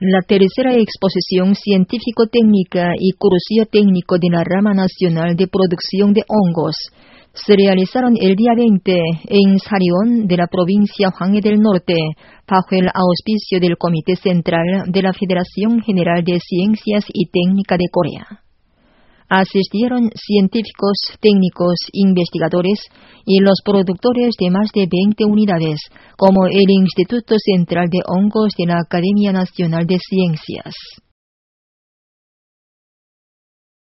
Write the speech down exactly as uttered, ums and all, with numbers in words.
La tercera exposición científico-técnica y crucero técnico de la Rama Nacional de Producción de Hongos se realizaron el día veinte en Sarión de la provincia Hwanghae del Norte, bajo el auspicio del Comité Central de la Federación General de Ciencias y Técnica de Corea. Asistieron científicos, técnicos, investigadores y los productores de más de veinte unidades, como el Instituto Central de Hongos de la Academia Nacional de Ciencias.